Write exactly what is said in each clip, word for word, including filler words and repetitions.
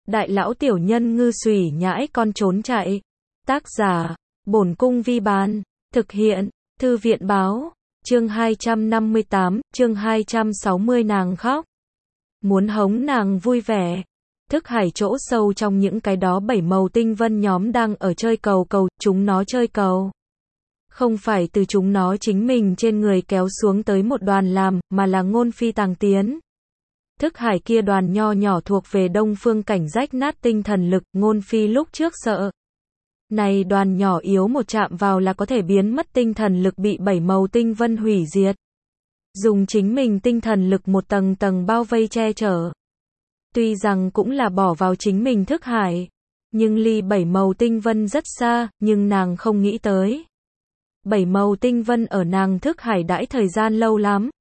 Đại lão tiểu nhân ngư xùy nhãi con trốn chạy. Tác giả, Bổn Cung Vi Bán. Thực hiện, Thư viện báo. Chương hai trăm năm mươi tám, chương hai trăm sáu mươi nàng khóc. Muốn hống nàng vui vẻ. Thức hải chỗ sâu trong những cái đó bảy màu tinh vân nhóm đang ở chơi cầu cầu, chúng nó chơi cầu. Không phải từ chúng nó chính mình trên người kéo xuống tới một đoàn làm, mà là Ngôn Phi tàng tiến. Thức hải kia đoàn nho nhỏ thuộc về đông phương cảnh rách nát tinh thần lực, Ngôn Phi lúc trước sợ. Này đoàn nhỏ yếu một chạm vào là có thể biến mất tinh thần lực bị bảy màu tinh vân hủy diệt. Dùng chính mình tinh thần lực một tầng tầng bao vây che chở. Tuy rằng cũng là bỏ vào chính mình thức hải, nhưng ly bảy màu tinh vân rất xa, nhưng nàng không nghĩ tới. Bảy màu tinh vân ở nàng thức hải đãi thời gian lâu lắm.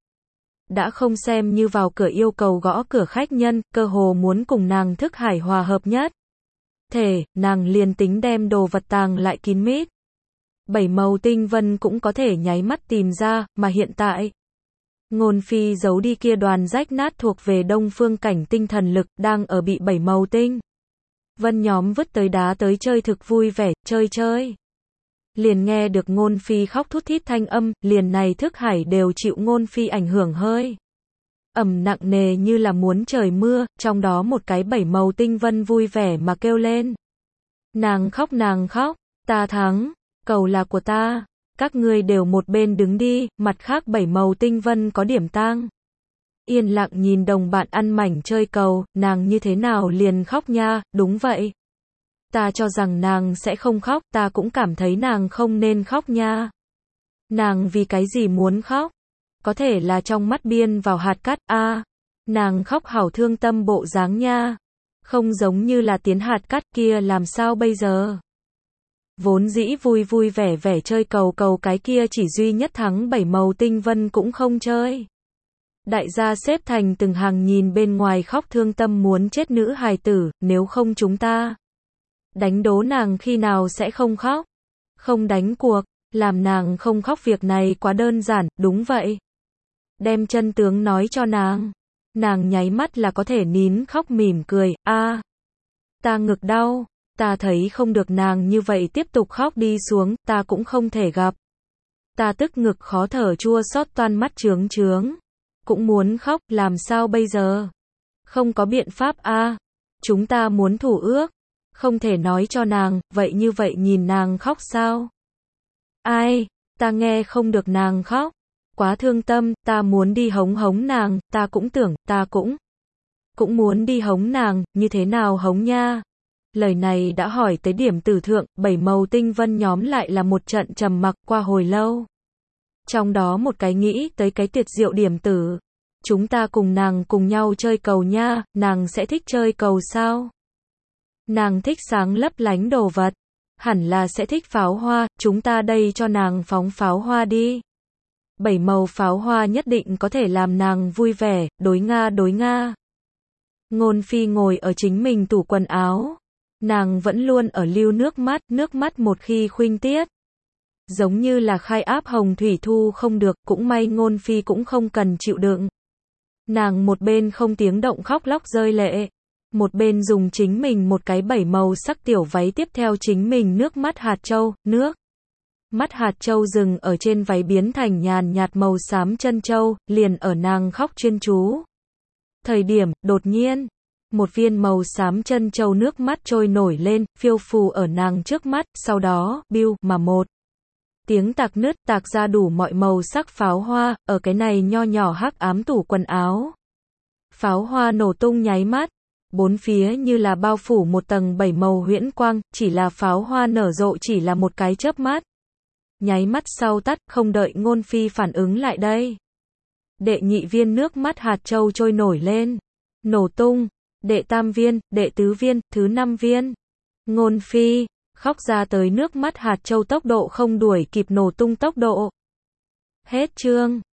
Đã không xem như vào cửa yêu cầu gõ cửa khách nhân, cơ hồ muốn cùng nàng thức hải hòa hợp nhất. Thể, nàng liền tính đem đồ vật tàng lại kín mít. Bảy màu tinh vân cũng có thể nháy mắt tìm ra, mà hiện tại. Ngôn Phi giấu đi kia đoàn rách nát thuộc về đông phương cảnh tinh thần lực, đang ở bị bảy màu tinh vân nhóm vứt tới đá tới chơi thực vui vẻ, chơi chơi. Liền nghe được Ngôn Phi khóc thút thít thanh âm, liền này thức hải đều chịu Ngôn Phi ảnh hưởng hơi. Ẩm nặng nề như là muốn trời mưa, trong đó một cái bảy màu tinh vân vui vẻ mà kêu lên. Nàng khóc nàng khóc, ta thắng, cầu là của ta, các ngươi đều một bên đứng đi, mặt khác bảy màu tinh vân có điểm tang. Yên lặng nhìn đồng bạn ăn mảnh chơi cầu, nàng như thế nào liền khóc nha, đúng vậy. Ta cho rằng nàng sẽ không khóc, ta cũng cảm thấy nàng không nên khóc nha. Nàng vì cái gì muốn khóc? Có thể là trong mắt biên vào hạt cát, a, à, nàng khóc hảo thương tâm bộ dáng nha. Không giống như là tiến hạt cát kia làm sao bây giờ? Vốn dĩ vui vui vẻ vẻ chơi cầu cầu cái kia chỉ duy nhất thắng bảy màu tinh vân cũng không chơi. Đại gia xếp thành từng hàng nhìn bên ngoài khóc thương tâm muốn chết nữ hài tử, nếu không chúng ta đánh đố nàng khi nào sẽ không khóc. Không đánh cuộc, làm nàng không khóc việc này quá đơn giản, đúng vậy. Đem chân tướng nói cho nàng. Nàng nháy mắt là có thể nín khóc mỉm cười, a, à, ta ngực đau, ta thấy không được nàng như vậy tiếp tục khóc đi xuống, ta cũng không thể gặp. Ta tức ngực khó thở chua xót toan mắt trướng trướng. Cũng muốn khóc, làm sao bây giờ? Không có biện pháp a, à, chúng ta muốn thủ ước. Không thể nói cho nàng, vậy như vậy nhìn nàng khóc sao? Ai, ta nghe không được nàng khóc. Quá thương tâm, ta muốn đi hống hống nàng, ta cũng tưởng, ta cũng cũng muốn đi hống nàng, như thế nào hống nha? Lời này đã hỏi tới điểm tử thượng, bảy màu tinh vân nhóm lại là một trận trầm mặc qua hồi lâu. Trong đó một cái nghĩ tới cái tuyệt diệu điểm tử. Chúng ta cùng nàng cùng nhau chơi cầu nha, nàng sẽ thích chơi cầu sao? Nàng thích sáng lấp lánh đồ vật. Hẳn là sẽ thích pháo hoa, chúng ta đây cho nàng phóng pháo hoa đi. Bảy màu pháo hoa nhất định có thể làm nàng vui vẻ, đối nga đối nga. Ngôn Phi ngồi ở chính mình tủ quần áo. Nàng vẫn luôn ở lưu nước mắt, nước mắt một khi khuynh tiết. Giống như là khai áp hồng thủy thu không được, cũng may Ngôn Phi cũng không cần chịu đựng. Nàng một bên không tiếng động khóc lóc rơi lệ. Một bên dùng chính mình một cái bảy màu sắc tiểu váy tiếp theo chính mình nước mắt hạt châu, nước. Mắt hạt châu dừng ở trên váy biến thành nhàn nhạt màu xám chân châu, liền ở nàng khóc chuyên chú. Thời điểm, đột nhiên, một viên màu xám chân châu nước mắt trôi nổi lên, phiêu phù ở nàng trước mắt, sau đó, biu, mà một tiếng tạc nứt tạc ra đủ mọi màu sắc pháo hoa, ở cái này nho nhỏ hắc ám tủ quần áo. Pháo hoa nổ tung nháy mắt. Bốn phía như là bao phủ một tầng bảy màu huyễn quang, chỉ là pháo hoa nở rộ chỉ là một cái chớp mắt. Nháy mắt sau tắt, không đợi Ngôn Phi phản ứng lại đây. Đệ nhị viên nước mắt hạt châu trôi nổi lên. Nổ tung. Đệ tam viên, đệ tứ viên, thứ năm viên. Ngôn Phi, khóc ra tới nước mắt hạt châu tốc độ không đuổi kịp nổ tung tốc độ. Hết chương.